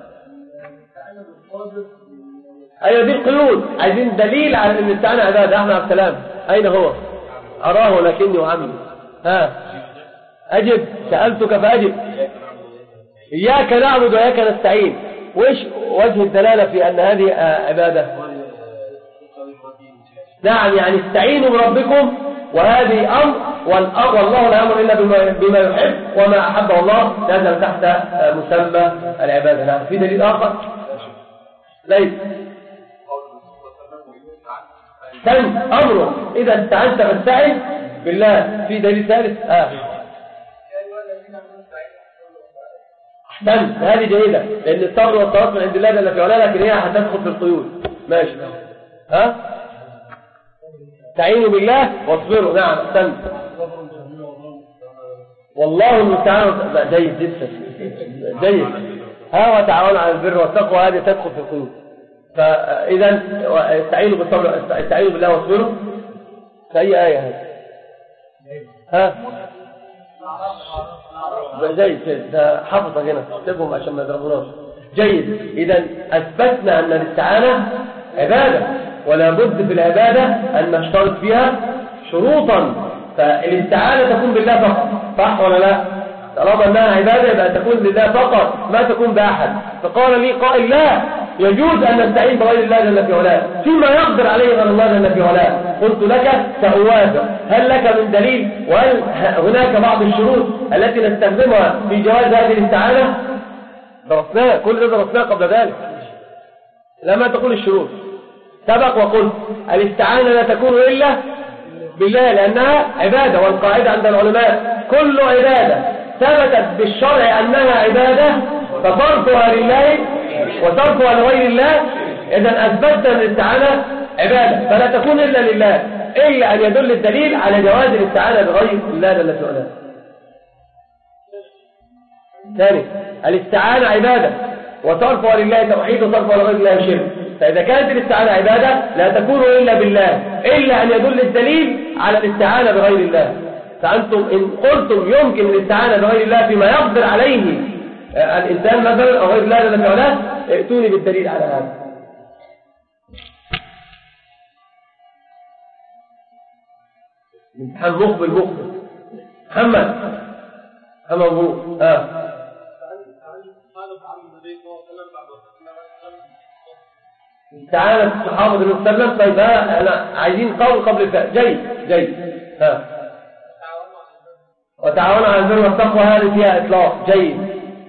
أيوة دي القيود. عايزين دليل على أن الاستعانة عبادة. أحمد عبد السلام أين هو؟ أراه لكني أعمل. ها أجب سألتك فأجب. إياك نعبد وإياك نستعين. وإيش وجه الدلالة في أن هذه عبادة؟ نعم يعني استعينوا بربكم وهذه أمر والله لا يأمر إلا بما يحب وما أحبه الله نزل تحت مسمى العبادة. نعم في دليل آخر؟ ليس ثاني أمره إذا استعنت فاستعن بالله. في دليل ثالث آه. احسنت هذه جيدة لأن الصبر والتوكل من عند الله جل في علاه لكن هي هتدخل في القيود. ماشي ها استعينوا بالله واصبروا. نعم احسنت والله المستعان. جيد جدا جيد. ها وتعاونوا على البر والتقوى هذه تدخل في القيود. فإذا استعينوا بالصبر استعينوا بالله واصبروا. في أي آية هذه؟ ها جيد جيد ده حفظة هنا سيبهم عشان ما يضربوناش. جيد. إذا أثبتنا أن الاستعانة عبادة ولا بد في العبادة أن نشترط فيها شروطا. فالاستعانة تكون بالله فقط صح ولا لا؟ طالما أنها عبادة يبقى تكون لله فقط ما تكون بأحد. فقال لي قائل لا يجوز أن نستعين بغير الله جل في علاه فيما يقدر عليه غير الله جل في علاه. قلت لك سأوافق. هل لك من دليل؟ وهل هناك بعض الشروط التي نستخدمها في جواز هذه الاستعانة؟ درسناه، كل ده درسناه قبل ذلك. لما تقول الشروط سبق وقلت الاستعانة لا تكون إلا بالله لأنها عبادة، والقاعدة عند العلماء كل عبادة ثبتت بالشرع أنها عبادة فصرفها لله وصرفها لغير الله. إذا أثبتت أن الاستعانة عبادة فلا تكون إلا لله إلا أن يدل الدليل على جواز الاستعانة بغير الله جل في علاه. ثاني، الاستعانة عبادة وصرفها لله توحيد وصرفها لغير الله شرك. فإذا كانت الاستعانة عبادة لا تكون إلا بالله إلا أن يدل الدليل على الاستعانة بغير الله. فأنتم إن قلتم يمكن الاستعانة بغير الله فيما يقدر عليه الإنسان مثلا أو غير الله جل في علاه ائتوني بالدليل على هذا. امتحان مخبر مخبر محمد محمد أبو آه تعالى الصحابة النبي صلى الله عليه وسلم. طيب ها عايزين قول قبل الفعل. جيد جيد. ها وتعاونوا على البر والتقوى هذه فيها إطلاق. جيد.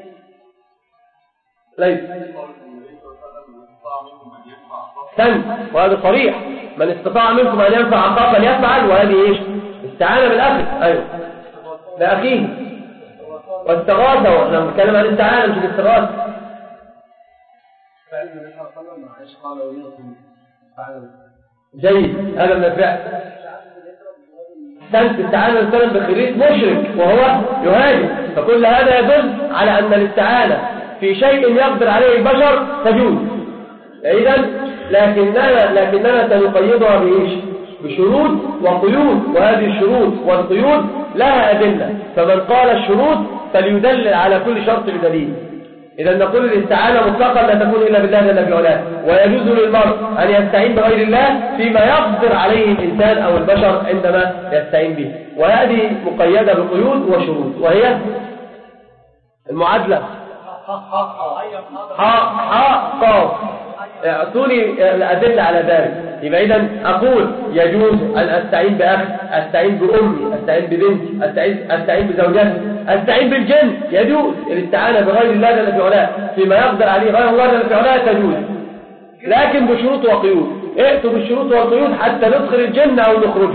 ليس سن وهذا صريح من استطاع منكم أن ينفع أخاه فليفعل. وهذه إيش؟ استعانة بالأخ. أيوه بأخيه. واستغاثة احنا بنتكلم عن الاستعانة مش الاستغاثة. جيد. هذا من الفعل. سنت استعانة الإنسان بخريج مشرك وهو يهاجم. فكل هذا يدل على أن الاستعانة في شيء يقدر عليه البشر تجوز. إذن لكننا لكننا سنقيدها بإيش؟ بشروط وقيود. وهذه الشروط والقيود لها أدلة. فمن قال الشروط فليدلل على كل شرط بدليل. إذا نقول الاستعانة مطلقا لا تكون إلا بالله جل في علاه. ويجوز للمرء أن يستعين بغير الله فيما يقدر عليه الإنسان أو البشر عندما يستعين به. وهذه مقيدة بقيود وشروط وهي المعادلة حاء حاء قاف. اعطوني الأدلة على ذلك. يبقى إذن أقول يجوز أن أستعين بأخ، أستعين بأمي، أستعين ببنتي، أستعين, أستعين بزوجتي، أستعين بالجن. يجوز الاستعانة بغير الله جل في علاه فيما يقدر عليه غير الله جل في علاه تجوز، لكن بشروط وقيود. ائتوا بالشروط والقيود حتى ندخل الجن أو نخرجه.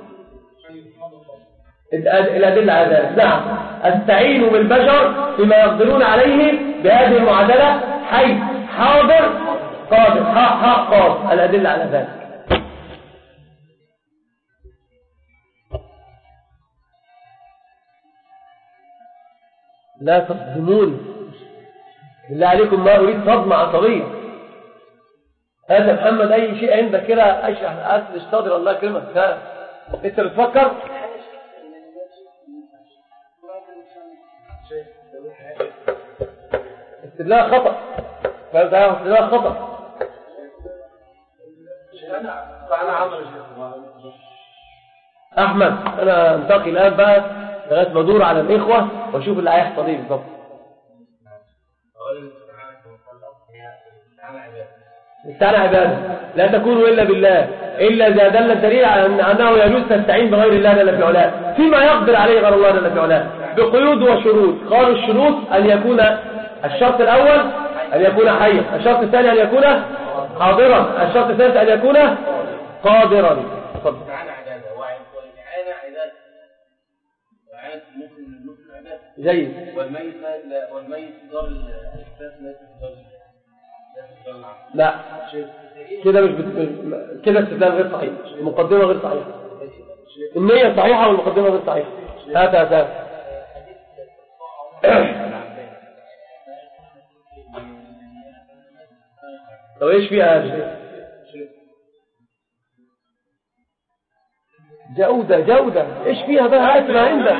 الأدلة على ذلك. نعم أستعين بالبشر فيما يقدرون عليه بهذه المعادلة حي حاضر قادر حاء حاء قاف. الأدلة على ذلك. لا تصدموني بالله عليكم، ما أريد صدمة عصبية. هذا محمد أي شيء عندك كده أشرح أسل اشتاضر الله يكرمك. ها أنت بتفكر استدلال خطأ. فهذا استدلال خطأ. أحمد أنا انتقل الآن بقى لغاية ما أدور على الإخوة وأشوف اللي هيحصل إيه بالضبط. الاستعانة عبادة لا تكون إلا بالله إلا إذا دل الدليل على أنه يجوز تستعين بغير الله جل في علاه فيما يقدر عليه غير الله جل في علاه بقيود وشروط. قالوا الشروط أن يكون الشرط الأول أن يكون حيا، الشرط الثاني أن يكون حاضرا، الشرط الثالث أن يكون قادرا. تفضل. جيد. والميت لا والميت دار الإحساس لا كده مش بت... كده استدلال غير صحيح، المقدمة غير صحيحة، النية صحيحة والمقدمة غير صحيحة. هات هات هات طب ايش فيها هذه؟ جودة جودة ايش فيها بقى؟ هات ما عندك.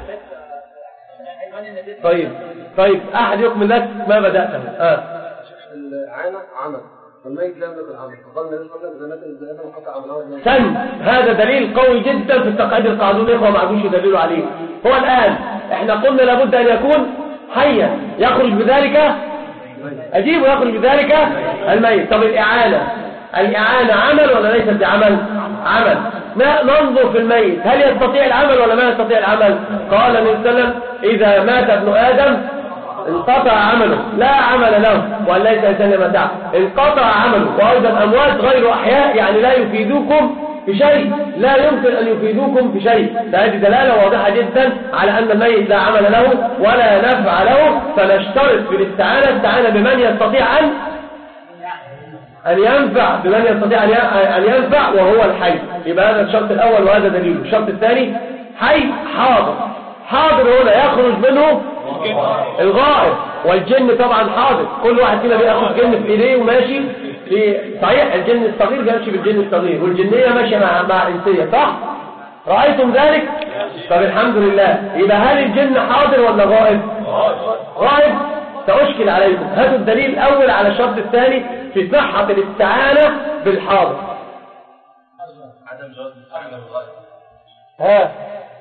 طيب طيب احد يكمل لك ما بدأته. اه العانة عمل والميت لا يملك العمل فقال النبي صلى الله عليه وسلم إذا مات انقطع عمله. سن هذا دليل قوي جدا في التقعيد القانوني وما عادوش يدللوا عليه. هو الآن احنا قلنا لابد أن يكون حيا يخرج بذلك أجيب ويخرج بذلك الميت. طب الإعانة، الإعانة عمل ولا ليست بعمل؟ عمل. ما ننظر في الميت هل يستطيع العمل ولا ما يستطيع العمل؟ قال النبي صلى الله عليه وسلم إذا مات ابن آدم انقطع عمله لا عمل له وأن ليس إنسان لما تعب، انقطع عمله. وأيضا أموات غير أحياء يعني لا يفيدوكم بشيء، لا يمكن أن يفيدوكم بشيء. فهذه دلالة واضحة جدا على أن الميت لا عمل له ولا نفع له. فنشترط في الاستعانة استعانة بمن يستطيع أن أن ينفع، بمن يستطيع أن ينفع وهو الحي. يبقى هذا الشرط الأول وهذا دليل. الشرط الثاني حي حاضر. حاضر هنا يخرج منه الغائب، والجن طبعا حاضر. كل واحد فينا بياخد جن في ايديه وماشي في صحيح. الجن الصغير بيمشي بالجن الصغير، والجنيه ماشيه مع مع انسيه، صح؟ رايتم ذلك؟ طب الحمد لله. يبقى هل الجن حاضر ولا غائب؟ غائب. سأشكل عليكم. هذا الدليل الأول على الشرط الثاني في صحة الاستعانة بالحاضر. عدم جواز الاستعانة بالغائب. ها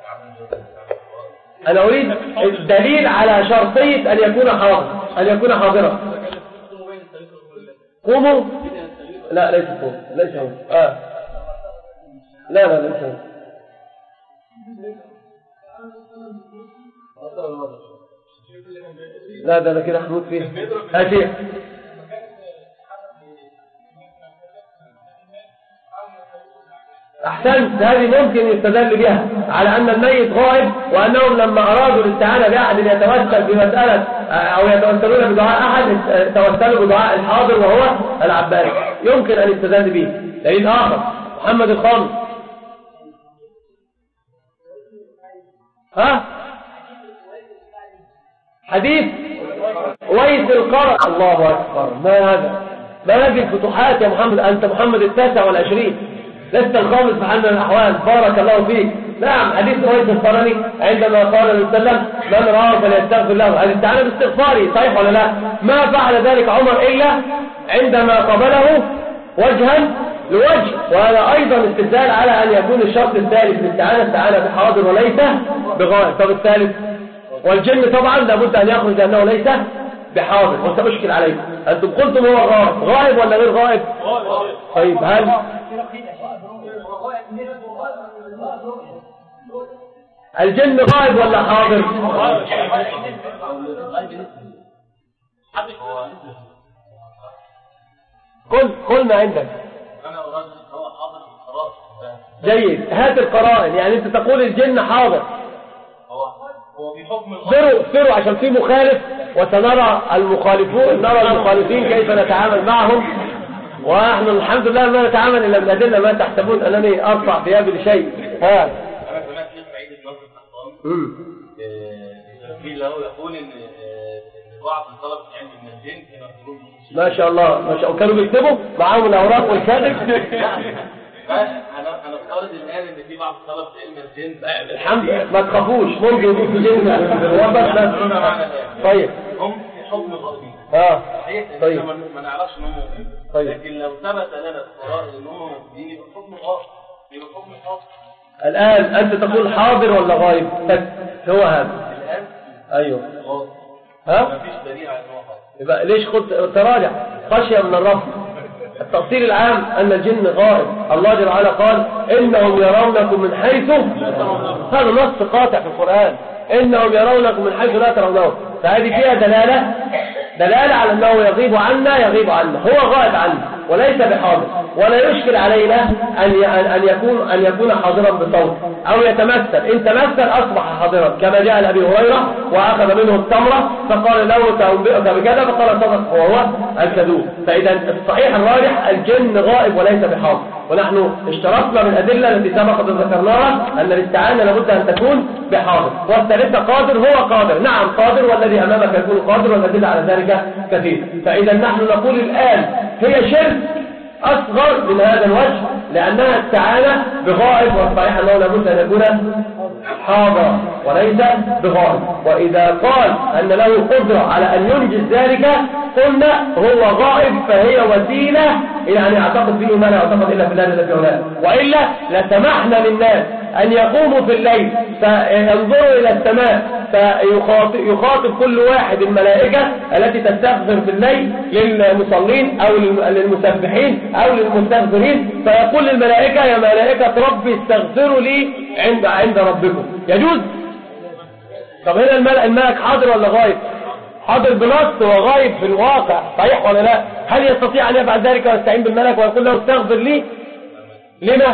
أنا أريد الدليل على شرطية أن يكون حاضر، أن يكون حاضرا. قوموا. لا ليس قوم، ليس هو. آه. لا لا ليس هو. لا ده أنا كده حمود فيه. ها شيخ. أحسنت. هذه ممكن يستدل بها على أن الميت غائب، وأنهم لما أرادوا الاستعانة بأحد يتوسل بمسألة أو يتوسلون بدعاء أحد توسلوا بدعاء الحاضر وهو العباس. يمكن أن يستدل به. دليل آخر محمد الخامس. ها حديث ويس القرى. الله أكبر. ما هذا؟ ما هذه الفتوحات يا محمد؟ أنت محمد التاسع والعشرين، لست الخامس في حال من الأحوال. بارك الله فيك. نعم حديث ويس القرني عندما قال النبي صلى الله عليه وسلم من راه فليستغفر له. هذه استعانة باستغفاري، صحيح ولا لا؟ ما فعل ذلك عمر إلا عندما قبله وجها لوجه. وهذا أيضا استدلال على أن يكون الشرط الثالث للاستعانة استعانة بحاضر وليس بغائب. طب الثالث والجن طبعا لابد أن يخرج لأنه ليس بحاضر. وسأشكل عليكم. أنتم قلتم هو غائب، غائب ولا غير غائب؟ طيب هل الجن غائب ولا حاضر؟ قل قلنا عندك. جيد. هات القرائن. يعني انت تقول الجن حاضر. فروا فروا عشان في مخالف، وسنرى المخالفون نرى المخالفين كيف نتعامل معهم. ونحن الحمد لله ما نتعامل الا بالادله. ما تحسبون انني ارفع ثيابي لشيء. ها انا سمعت شيخ سعيد بن ناصر القحطاني في له يقول ان بعض الطلبه عند من الجن كانوا يقولون ما شاء الله ما شاء الله كانوا بيكتبوا معاهم الاوراق والكاتب. انا انا افترض الان ان في بعض الطلبه علم الجن. الحمد لله ما تخافوش، ممكن يكون في جن بس. طيب هم في حكم الغائبين. اه طيب ما نعرفش ان هم موجودين. طيب لكن لو ثبت لنا القرائن ان هم موجودين يبقى حكم غائب، يبقى حكم حاضر. الان انت تقول حاضر ولا غائب؟ هو هذا الان. ايوه غائب. ها ما فيش دليل على ان هو حاضر. يبقى ليش خد تراجع خشيه من الرفض. التفسير العام أن الجن غائب. الله جل وعلا قال إنهم يرونكم من حيث، هذا نص قاطع في القرآن، إنهم يرونكم من حيث لا ترونه. فهذه فيها دلالة دلالة على أنه يغيب عنا يغيب عنا، هو غائب عنا وليس بحاضر. ولا يشكل علينا أن أن يكون أن يكون حاضرا بصوت أو يتمثل. إن تمثل أصبح حاضرا كما جاء لأبي هريرة وأخذ منه التمرة فقال له سأنبئك بكذا فقال صدق وهو الكذوب. فإذا الصحيح الراجح الجن غائب وليس بحاضر. ونحن اشترطنا من الأدلة التي سبقت ذكرناها أن الاستعانة لابد أن تكون بحاضر. والثالثة قادر، هو قادر، نعم قادر، والذي أمامك يكون قادر، والأدلة على ذلك كثير. فإذا نحن نقول الآن هي شرك أصغر من هذا الوجه لأنها استعانة بغائب، والصحيح أنه لابد أن يكون حاضر وليس بغائب. وإذا قال أن له قدرة على أن ينجز ذلك قلنا هو غائب، فهي وسيلة إلى أن يعتقد فيه ما لا يعتقد إلا في الله الذي علاه. وإلا لسمحنا للناس أن يقوموا في الليل فينظروا إلى السماء فيخاطب كل واحد الملائكة التي تستغفر في الليل للمصلين أو للمسبحين أو للمستغفرين، فيقول للملائكة يا ملائكة ربي استغفروا لي عند عند ربكم. يجوز؟ طب هنا الملك حاضر ولا غايب؟ حاضر بنص وغايب في الواقع، صحيح ولا لا؟ هل يستطيع أن يفعل ذلك ويستعين بالملك ويقول له استغفر لي؟ لما؟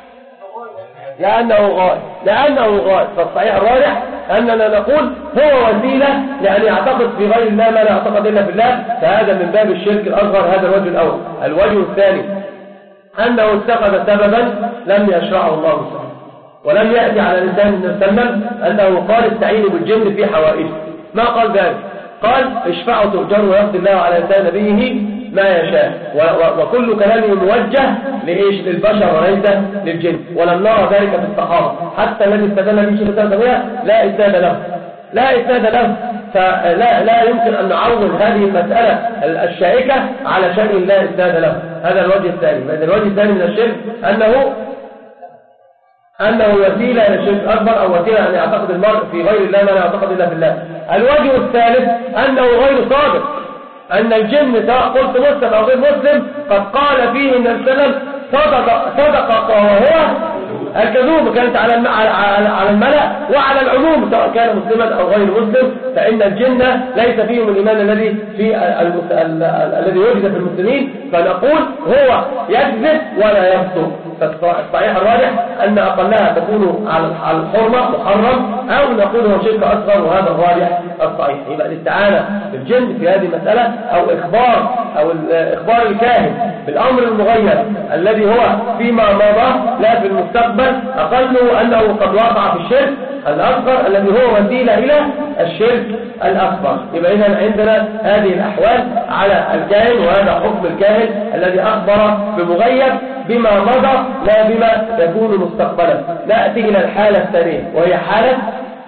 لأنه غائب، لأنه غائب. فالصحيح الراجح أننا نقول هو وسيلة لأن يعتقد في غير الله ما لا يعتقد إلا بالله، فهذا من باب الشرك الأصغر. هذا الوجه الأول. الوجه الثاني أنه اتخذ سببا لم يشرعه الله سبحانه، ولم يأتي على لسان النبي صلى الله عليه وسلم أنه قال استعينوا بالجن في حوائجه، ما قال ذلك. قال اشفعوا تؤجروا ويقضي الله على لسان نبيه ما يشاء، وكل كلامه موجه لإيش؟ للبشر وليس للجن. ولم نرى ذلك في الصحابة، حتى الذي استدل به شيخ الإسلام لا إسناد له، لا إسناد له. فلا لا يمكن أن نعول هذه المسألة الشائكة على شيء لا إسناد له. هذا الوجه الثاني. هذا الوجه الثاني من الشرك أنه أنه وسيلة للشرك الأكبر، أو وسيلة أن يعتقد المرء في غير الله ما لا يعتقد إلا بالله. الوجه الثالث أنه غير صادق، أن الجن سواء قلت مسلم أو غير مسلم قد قال فيه النبي صلى الله عليه وسلم صدق صدق وهو الكذوب، كانت على على الملأ وعلى العموم سواء كان مسلما أو غير مسلم، فإن الجن ليس فيهم الإيمان الذي في الذي وجد في المسلمين، فنقول هو يكذب ولا يصدق. فالصحيح الراجح أن أقلها تكون على الحرمة محرم، أو نقول هو شرك أصغر، وهذا الراجح الصحيح. يبقى الاستعانة بالجن في هذه المسألة أو إخبار أو إخبار الكاهن بالأمر المغير الذي هو فيما مضى لا في المستقبل، أقله أنه قد وقع في الشرك الأصغر الذي هو وسيلة إلى الشرك الأكبر. يبقى إذن عندنا هذه الأحوال على الكاهن، وهذا حكم الكاهن الذي أخبر بمغيب بما مضى لا بما يكون مستقبلا. نأتي إلى الحالة الثانية وهي حالة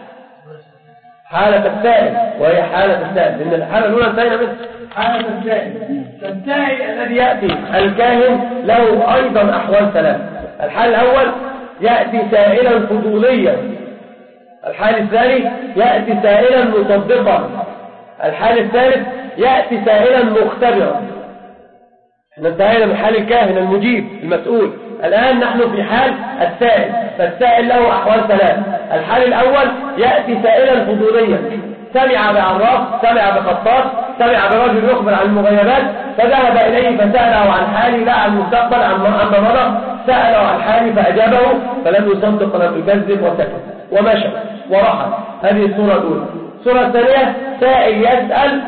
حالة السائل، وهي حالة السائل، لأن الحالة الأولى انتهينا من حالة السائل. فالسائل الذي يأتي الكاهن له أيضا أحوال ثلاثة. الحال الأول يأتي سائلا فضوليا، الحال الثاني يأتي سائلا مصدقا، الحال الثالث يأتي سائلا مختبرا. انتهينا من حال الكاهن المجيب المسؤول، الآن نحن في حال السائل. فالسائل له أحوال ثلاث. الحال الأول يأتي سائلا فضوليا، سمع بعراف، سمع بخطاط، سمع برجل يخبر عن المغيبات، فذهب إليه فسأله عن حاله لا عن المستقبل عما مضى، سأله عن حاله فأجابه فلم يصدق ولم يكذب وسكت ومشى ورحل. هذه الصورة الأولى. الصورة الثانية سائل يسأل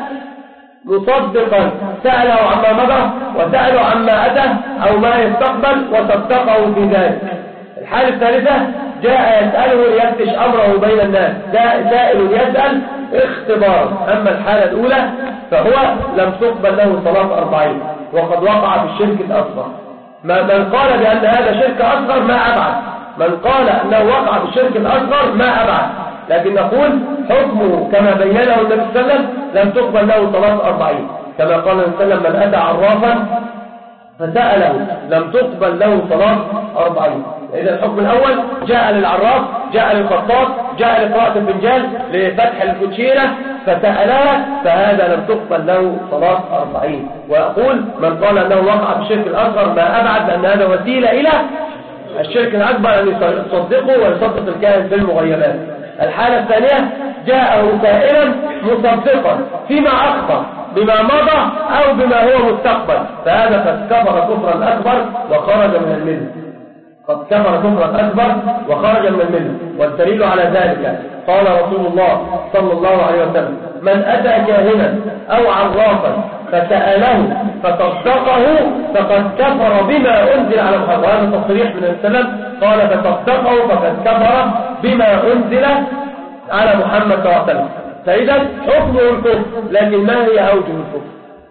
مصدقا، سأله عما مضى وسأله عما أتى أو ما يستقبل وصدقه في ذلك. الحالة الثالثة جاء يسأله ليفتش أمره بين الناس، جاء سائل يسأل اختبار. أما الحالة الأولى فهو لم تقبل له صلاة أربعين وقد وقع في الشرك الأصغر. من قال بأن هذا شرك أصغر ما أبعد، من قال أنه وقع في الشرك الأصغر ما أبعد، لكن نقول حكمه كما بينه النبي صلى الله عليه وسلم لم تقبل له صلاة أربعين، كما قال النبي صلى الله عليه وسلم من أتى عرافا فسأله لم تقبل له صلاة أربعين. إذا الحكم الأول جاء للعراف، جاء للخطاط، جاء لقراءة الفنجان، لفتح الكوتشينة فسألها، فهذا لم تقبل له صلاة أربعين. وأقول من قال أنه وقع في الشرك الأصغر ما أبعد، لأن هذا وسيلة إلى الشرك الأكبر أن يصدقه ويصدق الكاهن في المغيبات. الحالة الثانية جاءه سائلا مصدقا فيما أخبر بما مضى أو بما هو مستقبل، فهذا قد كفر كفرا أكبر وخرج من الملة، قد كفر كفرا أكبر وخرج من الملة. والدليل على ذلك قال رسول الله صلى الله عليه وسلم من أتى كاهنا أو عرافا فسأله فصدقه فقد كفر بما أنزل على محمد. وهذا تصريح من السلام، قال فصدقه فقد كفر بما أنزل على محمد صلى الله عليه وسلم. فإذا حكمه الكفر، لكن ما هي أوجه الكفر؟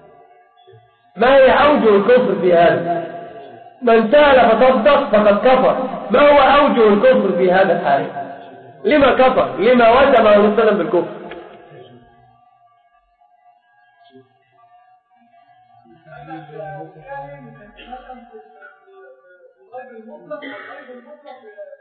ما هي أوجه الكفر في هذا؟ من سأل فصدق فقد كفر. ما هو أوجه الكفر في هذا الحال؟ لما كفر؟ لما وجب عليه السلام بالكفر؟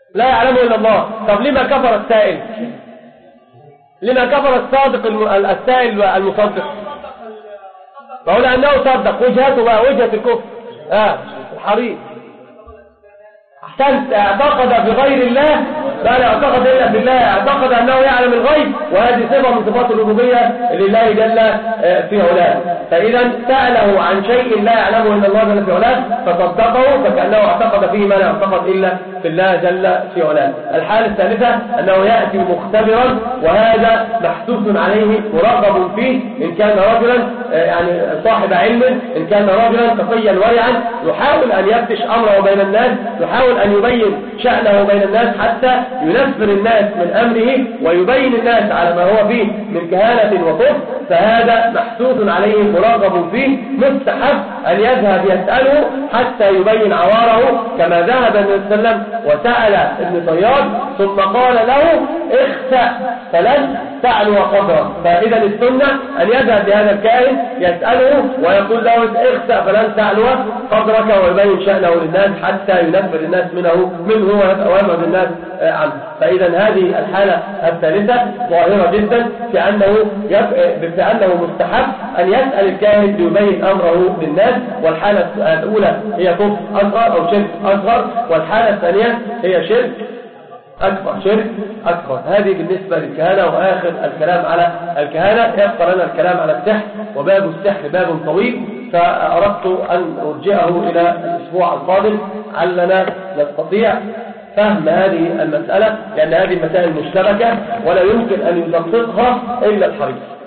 لا يعلمه إلا الله. طب لما كفر السائل؟ لما كفر الصادق السائل المصدق؟ فقول أنه صدق وجهته بقى وجهة الكفر آه الحريف. أحسنت. اعتقد بغير الله لا اعتقد إلا بالله، اعتقد أنه يعلم الغيب، وهذه صفة من صفات الربوبية لله جل في علاه. فإذا سأله عن شيء لا يعلمه إلا الله جل في علاه فصدقه، فكأنه اعتقد فيه ما لا يعتقد إلا في الله جل في علاه. الحالة الثالثة أنه يأتي مختبرا، وهذا محسوس عليه مرغب فيه، إن كان رجلا يعني صاحب علم، إن كان رجلا تقيا ورعا يحاول أن يفتش أمره بين الناس، يحاول أن يبين شأنه بين الناس حتى ينفر الناس من أمره ويبين الناس على ما هو فيه من كهانة وكفر، فهذا محسوس عليه مرغب فيه، مستحب أن يذهب يسأله حتى يبين عواره، كما ذهب النبي صلى الله عليه وسلم وسأل ابن صياد ثم قال له اخسأ فلن تعلو قدرك. فإذا السنة أن يذهب لهذا الكائن يسأله ويقول له اخسأ فلن تعلو قدرك، ويبين شأنه للناس حتى ينفر الناس منه منه ويبعد الناس عنه. فإذا هذه الحالة الثالثة ظاهرة جدا في أنه, في أنه مستحب أن يسأل الكاهن ليبين أمره للناس. والحالة الأولى هي كفر أصغر أو شرك أصغر، والحالة الثانية هي شرك أكبر شرك أكبر. هذه بالنسبة للكهانة. وآخر الكلام على الكهانة يبقى لنا الكلام على السحر، وباب السحر باب طويل، فأردت أن أرجعه إلى الأسبوع القادم علنا نستطيع فهم هذه المسألة، لأن هذه مسائل مشتركة ولا يمكن أن يدققها إلا الحريص.